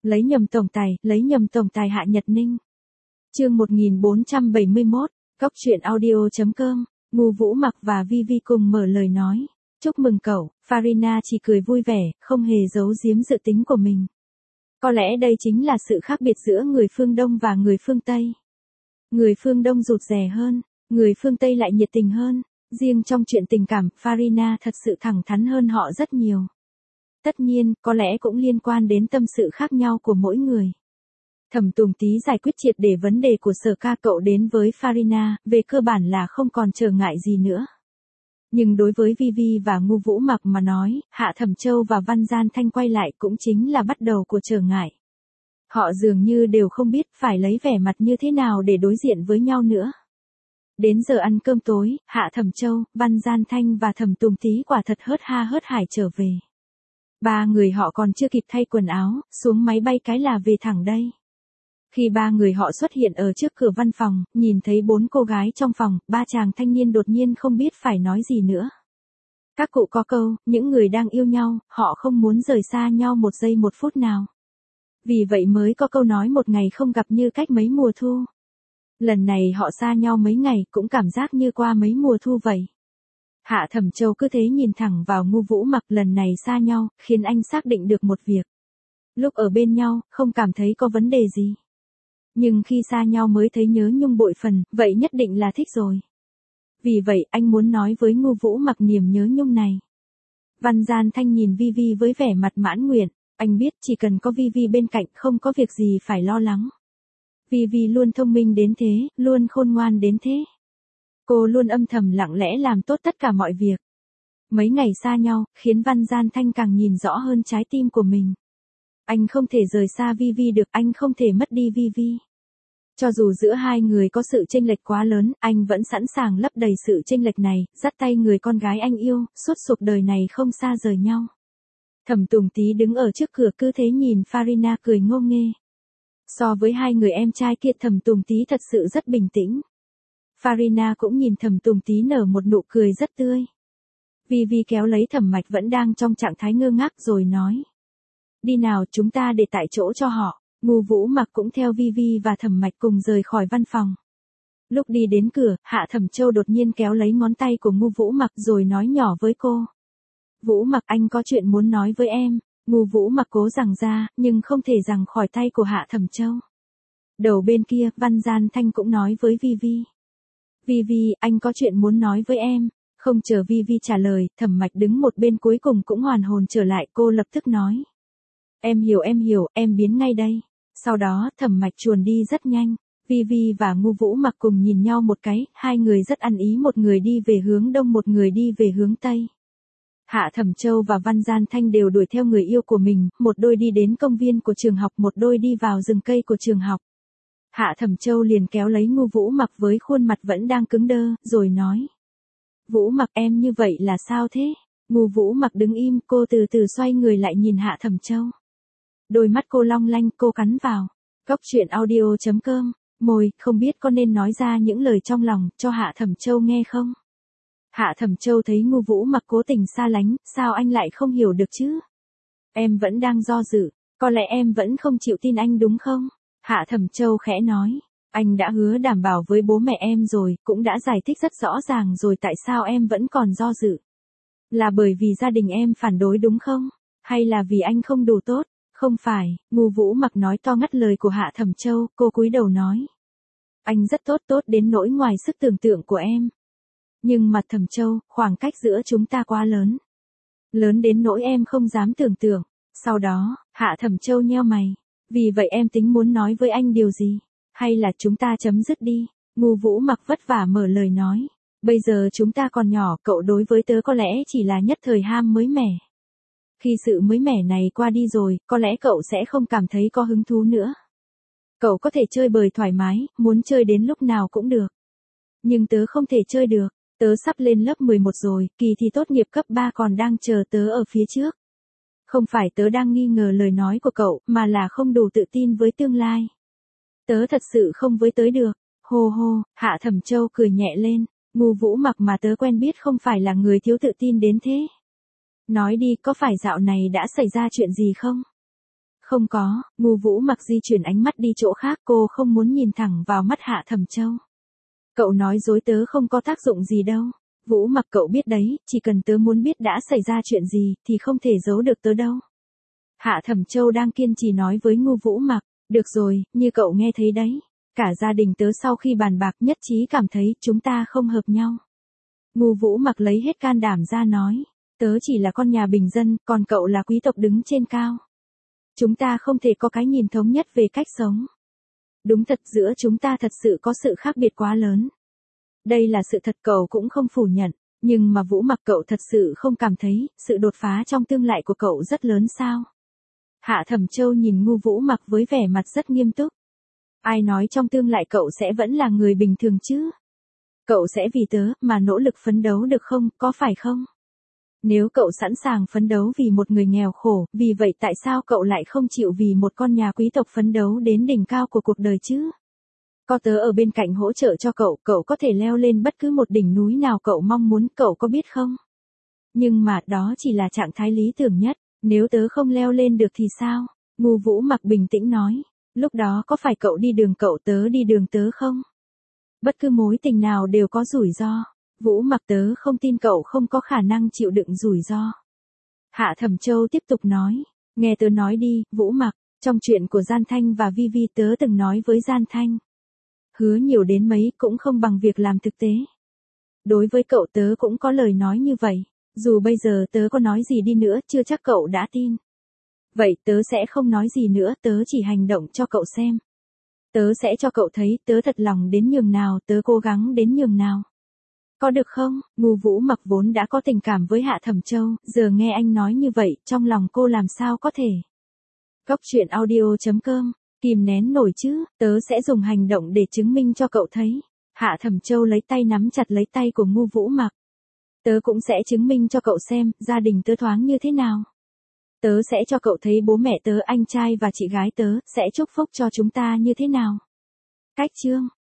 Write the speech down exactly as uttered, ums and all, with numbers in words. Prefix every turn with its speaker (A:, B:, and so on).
A: Lấy nhầm tổng tài, lấy nhầm tổng tài Hạ Nhật Ninh. Chương một nghìn bốn trăm bảy mươi mốt, Cóc truyện audio chấm com, Ngô Vũ Mặc và Vivi cùng mở lời nói. Chúc mừng cậu, Farina chỉ cười vui vẻ, không hề giấu giếm dự tính của mình. Có lẽ đây chính là sự khác biệt giữa người phương Đông và người phương Tây. Người phương Đông rụt rè hơn, người phương Tây lại nhiệt tình hơn. Riêng trong chuyện tình cảm, Farina thật sự thẳng thắn hơn họ rất nhiều. Tất nhiên, có lẽ cũng liên quan đến tâm sự khác nhau của mỗi người. Thẩm Tùng Tý giải quyết triệt để vấn đề của Sở Ca cậu đến với Farina, về cơ bản là không còn trở ngại gì nữa. Nhưng đối với Vivi và Ngô Vũ Mặc mà nói, Hạ Thẩm Châu và Văn Gian Thanh quay lại cũng chính là bắt đầu của trở ngại. Họ dường như đều không biết phải lấy vẻ mặt như thế nào để đối diện với nhau nữa. Đến giờ ăn cơm tối, Hạ Thẩm Châu, Văn Gian Thanh và Thẩm Tùng Tý quả thật hớt ha hớt hải trở về. Ba người họ còn chưa kịp thay quần áo, xuống máy bay cái là về thẳng đây. Khi ba người họ xuất hiện ở trước cửa văn phòng, nhìn thấy bốn cô gái trong phòng, ba chàng thanh niên đột nhiên không biết phải nói gì nữa. Các cụ có câu, những người đang yêu nhau, họ không muốn rời xa nhau một giây một phút nào. Vì vậy mới có câu nói một ngày không gặp như cách mấy mùa thu. Lần này họ xa nhau mấy ngày cũng cảm giác như qua mấy mùa thu vậy. Hạ Thẩm Châu cứ thế nhìn thẳng vào Ngô Vũ Mặc, lần này xa nhau, khiến anh xác định được một việc. Lúc ở bên nhau, không cảm thấy có vấn đề gì. Nhưng khi xa nhau mới thấy nhớ nhung bội phần, vậy nhất định là thích rồi. Vì vậy, anh muốn nói với Ngô Vũ Mặc niềm nhớ nhung này. Văn Gian Thanh nhìn Vivi với vẻ mặt mãn nguyện, anh biết chỉ cần có Vivi bên cạnh không có việc gì phải lo lắng. Vivi luôn thông minh đến thế, luôn khôn ngoan đến thế. Cô luôn âm thầm lặng lẽ làm tốt tất cả mọi việc. Mấy ngày xa nhau, khiến Văn Gian Thanh càng nhìn rõ hơn trái tim của mình. Anh không thể rời xa Vivi được, anh không thể mất đi Vivi. Cho dù giữa hai người có sự chênh lệch quá lớn, anh vẫn sẵn sàng lấp đầy sự chênh lệch này, dắt tay người con gái anh yêu, suốt cuộc đời này không xa rời nhau. Thẩm Tùng Tý đứng ở trước cửa cứ thế nhìn Farina cười ngô nghê. So với hai người em trai kia, Thẩm Tùng Tý thật sự rất bình tĩnh. Farina cũng nhìn Thẩm Tùng Tý nở một nụ cười rất tươi. Vivi kéo lấy Thẩm Mạch vẫn đang trong trạng thái ngơ ngác rồi nói. Đi nào, chúng ta để tại chỗ cho họ. Ngô Vũ Mặc cũng theo Vivi và Thẩm Mạch cùng rời khỏi văn phòng. Lúc đi đến cửa, Hạ Thẩm Châu đột nhiên kéo lấy ngón tay của Ngô Vũ Mặc rồi nói nhỏ với cô. Vũ Mặc, anh có chuyện muốn nói với em. Ngô Vũ Mặc cố giằng ra, nhưng không thể giằng khỏi tay của Hạ Thẩm Châu. Đầu bên kia, Văn Gian Thanh cũng nói với Vivi. Vivi, anh có chuyện muốn nói với em. Không chờ Vivi trả lời, Thẩm Mạch đứng một bên cuối cùng cũng hoàn hồn trở lại, cô lập tức nói. Em hiểu em hiểu, em biến ngay đây. Sau đó, Thẩm Mạch chuồn đi rất nhanh. Vivi và Ngô Vũ Mặc cùng nhìn nhau một cái, hai người rất ăn ý, một người đi về hướng đông, một người đi về hướng tây. Hạ Thẩm Châu và Văn Gian Thanh đều đuổi theo người yêu của mình, một đôi đi đến công viên của trường học, một đôi đi vào rừng cây của trường học. Hạ Thẩm Châu liền kéo lấy Ngô Vũ Mặc với khuôn mặt vẫn đang cứng đơ, rồi nói. Vũ Mặc, em như vậy là sao thế? Ngô Vũ Mặc đứng im, cô từ từ xoay người lại nhìn Hạ Thẩm Châu. Đôi mắt cô long lanh, cô cắn vào. Cóc truyện audio chấm com, môi, không biết có nên nói ra những lời trong lòng, cho Hạ Thẩm Châu nghe không? Hạ Thẩm Châu thấy Ngô Vũ Mặc cố tình xa lánh, sao anh lại không hiểu được chứ? Em vẫn đang do dự, có lẽ em vẫn không chịu tin anh đúng không? Hạ Thẩm Châu khẽ nói, anh đã hứa đảm bảo với bố mẹ em rồi, cũng đã giải thích rất rõ ràng rồi, tại sao em vẫn còn do dự? Là bởi vì gia đình em phản đối đúng không? Hay là vì anh không đủ tốt? Không phải, Ngô Vũ Mặc nói to ngắt lời của Hạ Thẩm Châu, cô cúi đầu nói. Anh rất tốt, tốt đến nỗi ngoài sức tưởng tượng của em. Nhưng mà Thẩm Châu, khoảng cách giữa chúng ta quá lớn. Lớn đến nỗi em không dám tưởng tượng. Sau đó, Hạ Thẩm Châu nheo mày. Vì vậy em tính muốn nói với anh điều gì? Hay là chúng ta chấm dứt đi? Ngô Vũ Mặc vất vả mở lời nói. Bây giờ chúng ta còn nhỏ, cậu đối với tớ có lẽ chỉ là nhất thời ham mới mẻ. Khi sự mới mẻ này qua đi rồi, có lẽ cậu sẽ không cảm thấy có hứng thú nữa. Cậu có thể chơi bời thoải mái, muốn chơi đến lúc nào cũng được. Nhưng tớ không thể chơi được, tớ sắp lên lớp mười một rồi, kỳ thi tốt nghiệp cấp ba còn đang chờ tớ ở phía trước. Không phải tớ đang nghi ngờ lời nói của cậu, mà là không đủ tự tin với tương lai. Tớ thật sự không với tới được. Hô hô, Hạ Thẩm Châu cười nhẹ lên, Ngô Vũ Mặc mà tớ quen biết không phải là người thiếu tự tin đến thế. Nói đi, có phải dạo này đã xảy ra chuyện gì không? Không có, Ngu Vũ Mặc di chuyển ánh mắt đi chỗ khác, cô không muốn nhìn thẳng vào mắt Hạ Thẩm Châu. Cậu nói dối tớ không có tác dụng gì đâu. Vũ Mặc cậu biết đấy, chỉ cần tớ muốn biết đã xảy ra chuyện gì, thì không thể giấu được tớ đâu. Hạ Thẩm Châu đang kiên trì nói với Ngu Vũ Mặc, được rồi, như cậu nghe thấy đấy. Cả gia đình tớ sau khi bàn bạc nhất trí cảm thấy chúng ta không hợp nhau. Ngu Vũ Mặc lấy hết can đảm ra nói, tớ chỉ là con nhà bình dân, còn cậu là quý tộc đứng trên cao. Chúng ta không thể có cái nhìn thống nhất về cách sống. Đúng thật giữa chúng ta thật sự có sự khác biệt quá lớn. Đây là sự thật cậu cũng không phủ nhận, nhưng mà Vũ Mặc cậu thật sự không cảm thấy sự đột phá trong tương lai của cậu rất lớn sao? Hạ Thẩm Châu nhìn Ngu Vũ Mặc với vẻ mặt rất nghiêm túc. Ai nói trong tương lai cậu sẽ vẫn là người bình thường chứ? Cậu sẽ vì tớ mà nỗ lực phấn đấu được không, có phải không? Nếu cậu sẵn sàng phấn đấu vì một người nghèo khổ, vì vậy tại sao cậu lại không chịu vì một con nhà quý tộc phấn đấu đến đỉnh cao của cuộc đời chứ? Có tớ ở bên cạnh hỗ trợ cho cậu, cậu có thể leo lên bất cứ một đỉnh núi nào cậu mong muốn, cậu có biết không? Nhưng mà đó chỉ là trạng thái lý tưởng nhất, nếu tớ không leo lên được thì sao? Ngu Vũ Mặc bình tĩnh nói, lúc đó có phải cậu đi đường cậu tớ đi đường tớ không? Bất cứ mối tình nào đều có rủi ro. Vũ Mặc tớ không tin cậu không có khả năng chịu đựng rủi ro. Hạ Thẩm Châu tiếp tục nói, nghe tớ nói đi, Vũ Mặc, trong chuyện của Gian Thanh và Vi Vi tớ từng nói với Gian Thanh. Hứa nhiều đến mấy cũng không bằng việc làm thực tế. Đối với cậu tớ cũng có lời nói như vậy, dù bây giờ tớ có nói gì đi nữa chưa chắc cậu đã tin. Vậy tớ sẽ không nói gì nữa, tớ chỉ hành động cho cậu xem. Tớ sẽ cho cậu thấy tớ thật lòng đến nhường nào, tớ cố gắng đến nhường nào. Có được không? Ngu Vũ Mặc vốn đã có tình cảm với Hạ Thẩm Châu, giờ nghe anh nói như vậy, trong lòng cô làm sao có thể. Góc truyện audio chấm com, kìm nén nổi chứ, tớ sẽ dùng hành động để chứng minh cho cậu thấy. Hạ Thẩm Châu lấy tay nắm chặt lấy tay của Ngu Vũ Mặc. Tớ cũng sẽ chứng minh cho cậu xem, gia đình tớ thoáng như thế nào. Tớ sẽ cho cậu thấy bố mẹ tớ, anh trai và chị gái tớ, sẽ chúc phúc cho chúng ta như thế nào. Cách chương